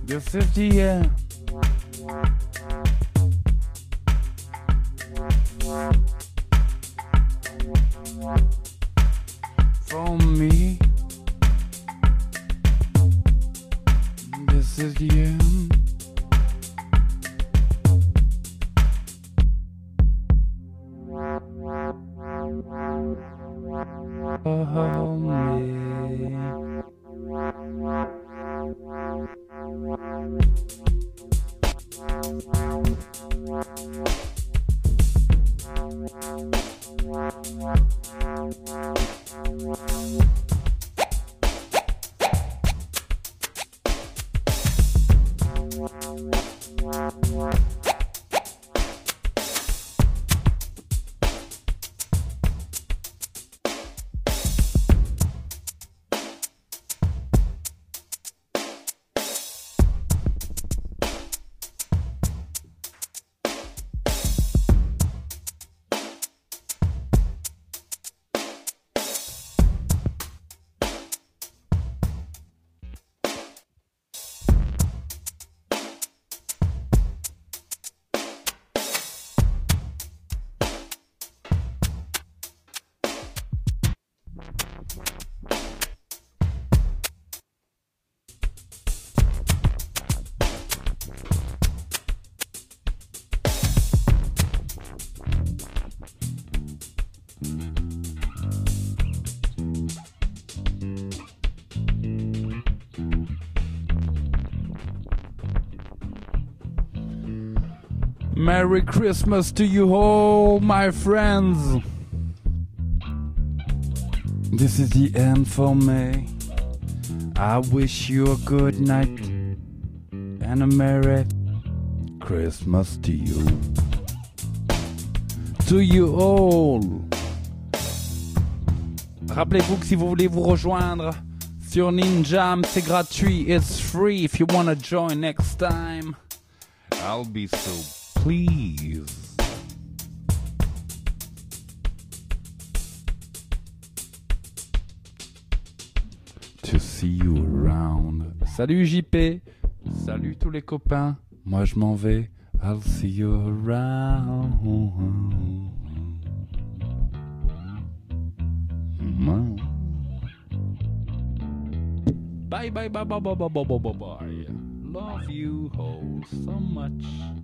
This is the end. For me, this is the end. For me. Merry Christmas to you all, my friends. This is the end for me. I wish you a good night and a Merry Christmas to you. To you all. Rappelez-vous que si vous voulez vous rejoindre sur Ninjam, c'est gratuit. It's free if you wanna join next time. I'll be so pleased. To see you around. Salut JP. Salut tous les copains. Moi je m'en vais. I'll see you around. Bye bye bye bye bye bye bye bye bye. Love you all so much.